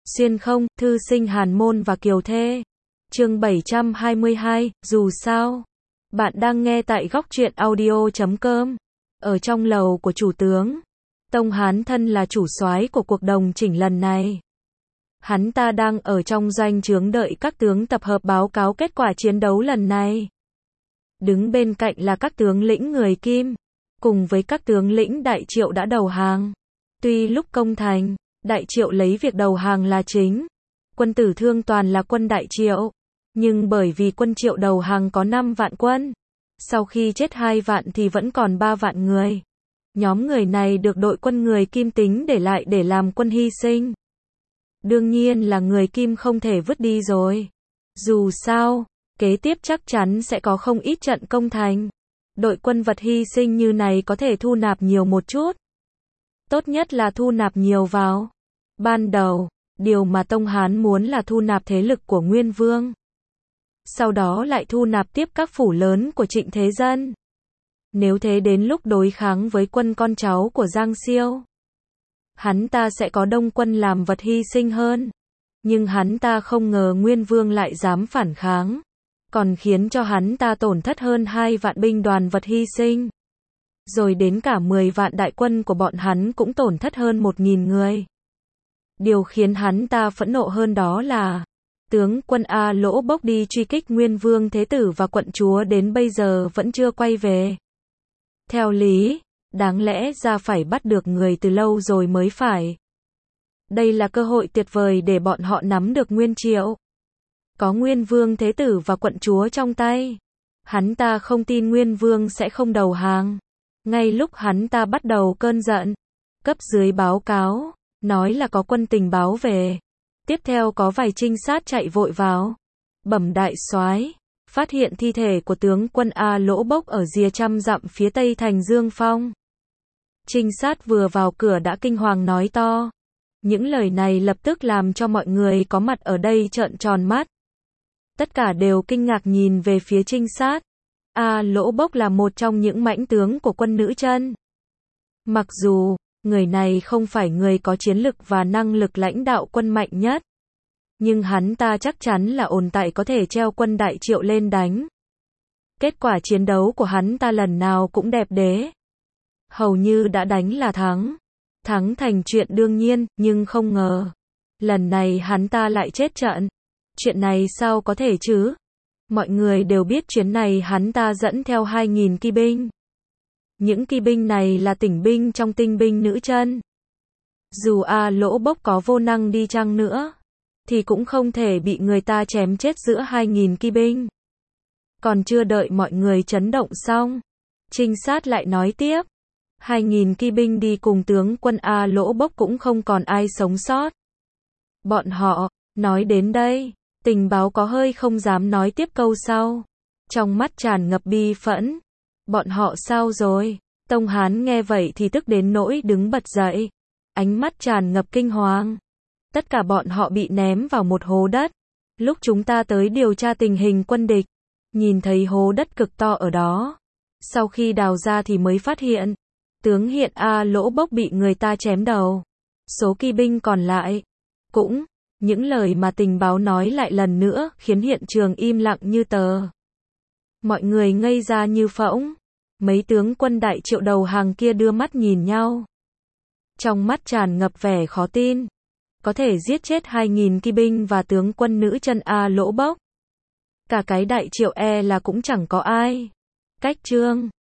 Xuyên không, thư sinh Hàn Môn và Kiều Thê. Chương 722, dù sao. Bạn đang nghe tại góc truyện audio.com. Ở trong lầu của chủ tướng, Tông Hán thân là chủ soái của cuộc đồng chỉnh lần này. Hắn ta đang ở trong doanh trướng đợi các tướng tập hợp báo cáo kết quả chiến đấu lần này. Đứng bên cạnh là các tướng lĩnh người Kim, cùng với các tướng lĩnh Đại Triệu đã đầu hàng. Tuy lúc công thành, Đại Triệu lấy việc đầu hàng là chính, quân tử thương toàn là quân Đại Triệu, nhưng bởi vì quân Triệu đầu hàng có 5 vạn quân, sau khi chết 2 vạn thì vẫn còn 3 vạn người. Nhóm người này được đội quân người Kim tính để lại để làm quân hy sinh. Đương nhiên là người Kim không thể vứt đi rồi. Dù sao, kế tiếp chắc chắn sẽ có không ít trận công thành. Đội quân vật hy sinh như này có thể thu nạp nhiều một chút. Tốt nhất là thu nạp nhiều vào. Ban đầu, điều mà Tông Hán muốn là thu nạp thế lực của Nguyên Vương. Sau đó lại thu nạp tiếp các phủ lớn của Trịnh Thế Dân. Nếu thế đến lúc đối kháng với quân con cháu của Giang Siêu, hắn ta sẽ có đông quân làm vật hy sinh hơn. Nhưng hắn ta không ngờ Nguyên Vương lại dám phản kháng, còn khiến cho hắn ta tổn thất hơn 2 vạn binh đoàn vật hy sinh. Rồi đến cả 10 vạn đại quân của bọn hắn cũng tổn thất hơn 1.000 người. Điều khiến hắn ta phẫn nộ hơn đó là tướng quân A Lỗ Bốc đi truy kích Nguyên Vương Thế Tử và quận chúa đến bây giờ vẫn chưa quay về. Theo lý, đáng lẽ ra phải bắt được người từ lâu rồi mới phải. Đây là cơ hội tuyệt vời để bọn họ nắm được Nguyên Triệu. Có Nguyên Vương Thế Tử và quận chúa trong tay, hắn ta không tin Nguyên Vương sẽ không đầu hàng. Ngay lúc hắn ta bắt đầu cơn giận, cấp dưới báo cáo, nói là có quân tình báo về. Tiếp theo có vài trinh sát chạy vội vào. Bẩm đại soái, phát hiện thi thể của tướng quân A Lỗ Bốc ở rìa trăm dặm phía tây thành Dương Phong. Trinh sát vừa vào cửa đã kinh hoàng nói to. Những lời này lập tức làm cho mọi người có mặt ở đây trợn tròn mắt. Tất cả đều kinh ngạc nhìn về phía trinh sát. A Lỗ Bốc là một trong những mãnh tướng của quân nữ chân. Mặc dù, người này không phải người có chiến lực và năng lực lãnh đạo quân mạnh nhất, nhưng hắn ta chắc chắn là ổn tại có thể treo quân Đại Triệu lên đánh. Kết quả chiến đấu của hắn ta lần nào cũng đẹp đẽ. Hầu như đã đánh là thắng. Thắng thành chuyện đương nhiên, nhưng không ngờ. Lần này hắn ta lại chết trận. Chuyện này sao có thể chứ? Mọi người đều biết chuyến này hắn ta dẫn theo 2.000 kỵ binh. Những kỵ binh này là tỉnh binh trong tinh binh nữ chân. Dù A Lỗ Bốc có vô năng đi chăng nữa, thì cũng không thể bị người ta chém chết giữa 2.000 kỵ binh. Còn chưa đợi mọi người chấn động xong, trinh sát lại nói tiếp. 2.000 kỵ binh đi cùng tướng quân A Lỗ Bốc cũng không còn ai sống sót. Bọn họ, nói đến đây, tình báo có hơi không dám nói tiếp câu sau. Trong mắt tràn ngập bi phẫn. Bọn họ sao rồi? Tông Hán nghe vậy thì tức đến nỗi đứng bật dậy. Ánh mắt tràn ngập kinh hoàng. Tất cả bọn họ bị ném vào một hố đất. Lúc chúng ta tới điều tra tình hình quân địch, nhìn thấy hố đất cực to ở đó. Sau khi đào ra thì mới phát hiện, tướng hiện A Lỗ Bốc bị người ta chém đầu. Số kỵ binh còn lại, cũng, những lời mà tình báo nói lại lần nữa khiến hiện trường im lặng như tờ. Mọi người ngây ra như phỗng. Mấy tướng quân Đại Triệu đầu hàng kia đưa mắt nhìn nhau. Trong mắt tràn ngập vẻ khó tin. Có thể giết chết 2.000 kỵ binh và tướng quân nữ chân A Lỗ Bốc. Cả cái Đại Triệu là cũng chẳng có ai. Cách chương